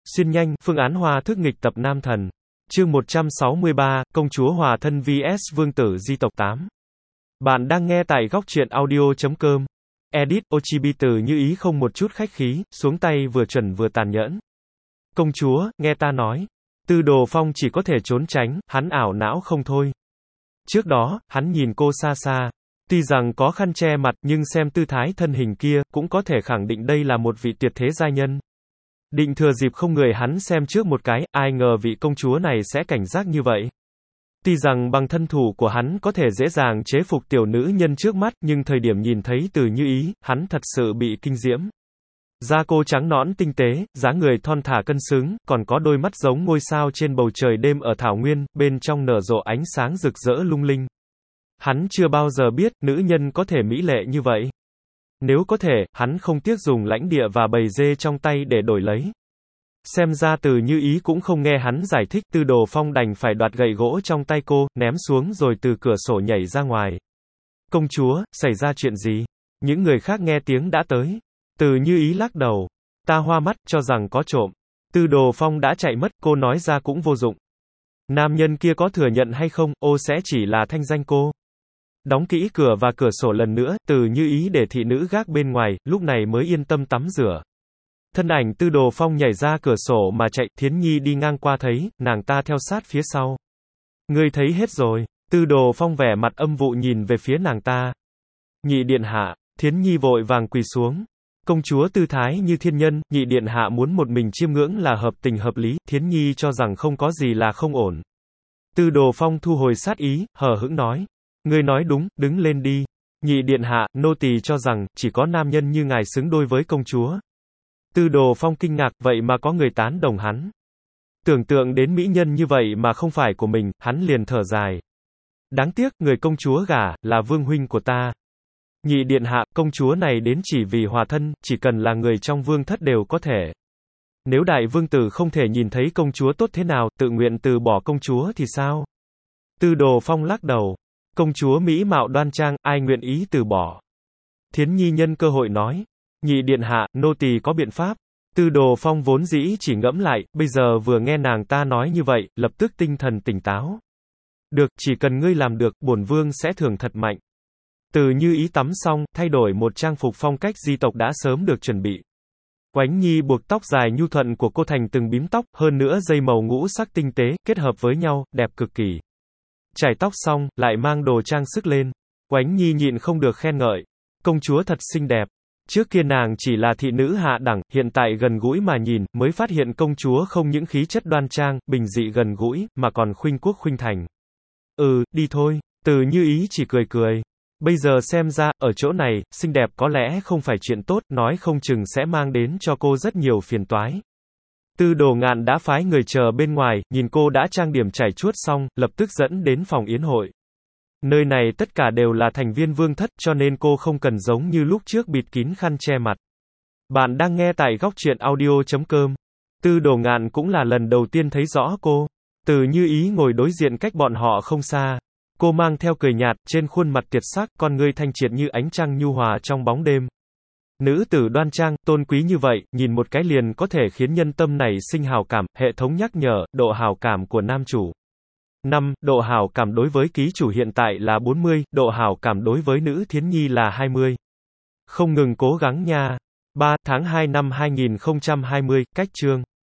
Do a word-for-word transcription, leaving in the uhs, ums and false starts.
Xuyên nhanh, phương án hòa thức nghịch tập nam thần. Chương một trăm sáu mươi ba, Công chúa hòa thân vs Vương tử di tộc tám. Bạn đang nghe tại góc truyện audio chấm com. Edit, Ochibi từ như ý không một chút khách khí, xuống tay vừa chuẩn vừa tàn nhẫn. Công chúa, nghe ta nói. Tư Đồ Phong chỉ có thể trốn tránh, hắn ảo não không thôi. Trước đó, hắn nhìn cô xa xa. Tuy rằng có khăn che mặt, nhưng xem tư thái thân hình kia, cũng có thể khẳng định đây là một vị tuyệt thế giai nhân. Định thừa dịp không người hắn xem trước một cái, ai ngờ vị công chúa này sẽ cảnh giác như vậy. Tuy rằng bằng thân thủ của hắn có thể dễ dàng chế phục tiểu nữ nhân trước mắt, nhưng thời điểm nhìn thấy Từ Như Ý, hắn thật sự bị kinh diễm. Da cô trắng nõn tinh tế, dáng người thon thả cân xứng, còn có đôi mắt giống ngôi sao trên bầu trời đêm ở thảo nguyên, bên trong nở rộ ánh sáng rực rỡ lung linh. Hắn chưa bao giờ biết, nữ nhân có thể mỹ lệ như vậy. Nếu có thể, hắn không tiếc dùng lãnh địa và bầy dê trong tay để đổi lấy. Xem ra Từ Như Ý cũng không nghe hắn giải thích, Tư Đồ Phong đành phải đoạt gậy gỗ trong tay cô, ném xuống rồi từ cửa sổ nhảy ra ngoài. Công chúa, xảy ra chuyện gì? Những người khác nghe tiếng đã tới. Từ Như Ý lắc đầu. Ta hoa mắt, cho rằng có trộm. Tư Đồ Phong đã chạy mất, cô nói ra cũng vô dụng. Nam nhân kia có thừa nhận hay không, ô sẽ chỉ là thanh danh cô. Đóng kỹ cửa và cửa sổ lần nữa, Từ Như Ý để thị nữ gác bên ngoài, lúc này mới yên tâm tắm rửa. Thân ảnh Tư Đồ Phong nhảy ra cửa sổ mà chạy, Thiến Nhi đi ngang qua thấy, nàng ta theo sát phía sau. Ngươi thấy hết rồi. Tư Đồ Phong vẻ mặt âm vụ nhìn về phía nàng ta. Nhị điện hạ. Thiến Nhi vội vàng quỳ xuống. Công chúa tư thái như thiên nhân, nhị điện hạ muốn một mình chiêm ngưỡng là hợp tình hợp lý, Thiến Nhi cho rằng không có gì là không ổn. Tư Đồ Phong thu hồi sát ý, hờ hững nói. Ngươi nói đúng, đứng lên đi. Nhị điện hạ, nô tỳ cho rằng, chỉ có nam nhân như ngài xứng đôi với công chúa. Tư Đồ Phong kinh ngạc, vậy mà có người tán đồng hắn. Tưởng tượng đến mỹ nhân như vậy mà không phải của mình, hắn liền thở dài. Đáng tiếc, người công chúa gả, là vương huynh của ta. Nhị điện hạ, công chúa này đến chỉ vì hòa thân, chỉ cần là người trong vương thất đều có thể. Nếu đại vương tử không thể nhìn thấy công chúa tốt thế nào, tự nguyện từ bỏ công chúa thì sao? Tư Đồ Phong lắc đầu. Công chúa mỹ mạo đoan trang, ai nguyện ý từ bỏ? Thiến Nhi nhân cơ hội nói. Nhị điện hạ, nô tỳ có biện pháp. Tư Đồ Phong vốn dĩ chỉ ngẫm lại, bây giờ vừa nghe nàng ta nói như vậy, lập tức tinh thần tỉnh táo. Được, chỉ cần ngươi làm được, bổn vương sẽ thưởng thật mạnh. Từ Như Ý tắm xong, thay đổi một trang phục phong cách di tộc đã sớm được chuẩn bị. Oánh Nhi buộc tóc dài nhu thuận của cô thành từng bím tóc, hơn nữa dây màu ngũ sắc tinh tế, kết hợp với nhau, đẹp cực kỳ. Chải tóc xong, lại mang đồ trang sức lên. Oánh Nhi nhịn không được khen ngợi. Công chúa thật xinh đẹp. Trước kia nàng chỉ là thị nữ hạ đẳng, hiện tại gần gũi mà nhìn, mới phát hiện công chúa không những khí chất đoan trang, bình dị gần gũi, mà còn khuynh quốc khuynh thành. Ừ, đi thôi. Từ Như Ý chỉ cười cười. Bây giờ xem ra, ở chỗ này, xinh đẹp có lẽ không phải chuyện tốt, nói không chừng sẽ mang đến cho cô rất nhiều phiền toái. Tư Đồ Ngạn đã phái người chờ bên ngoài, nhìn cô đã trang điểm trải chuốt xong, lập tức dẫn đến phòng yến hội. Nơi này tất cả đều là thành viên vương thất, cho nên cô không cần giống như lúc trước bịt kín khăn che mặt. Bạn đang nghe tại góc truyện audio chấm com. Tư Đồ Ngạn cũng là lần đầu tiên thấy rõ cô. Từ Như Ý ngồi đối diện cách bọn họ không xa. Cô mang theo cười nhạt, trên khuôn mặt tiệt sắc, con ngươi thanh triệt như ánh trăng nhu hòa trong bóng đêm. Nữ tử đoan trang, tôn quý như vậy, nhìn một cái liền có thể khiến nhân tâm nảy sinh hào cảm, hệ thống nhắc nhở, độ hào cảm của nam chủ. năm. Độ hào cảm đối với ký chủ hiện tại là bốn mươi, độ hào cảm đối với nữ Thiến Nhi là hai mươi. Không ngừng cố gắng nha. ba. Tháng hai năm hai nghìn không trăm hai mươi, cách chương.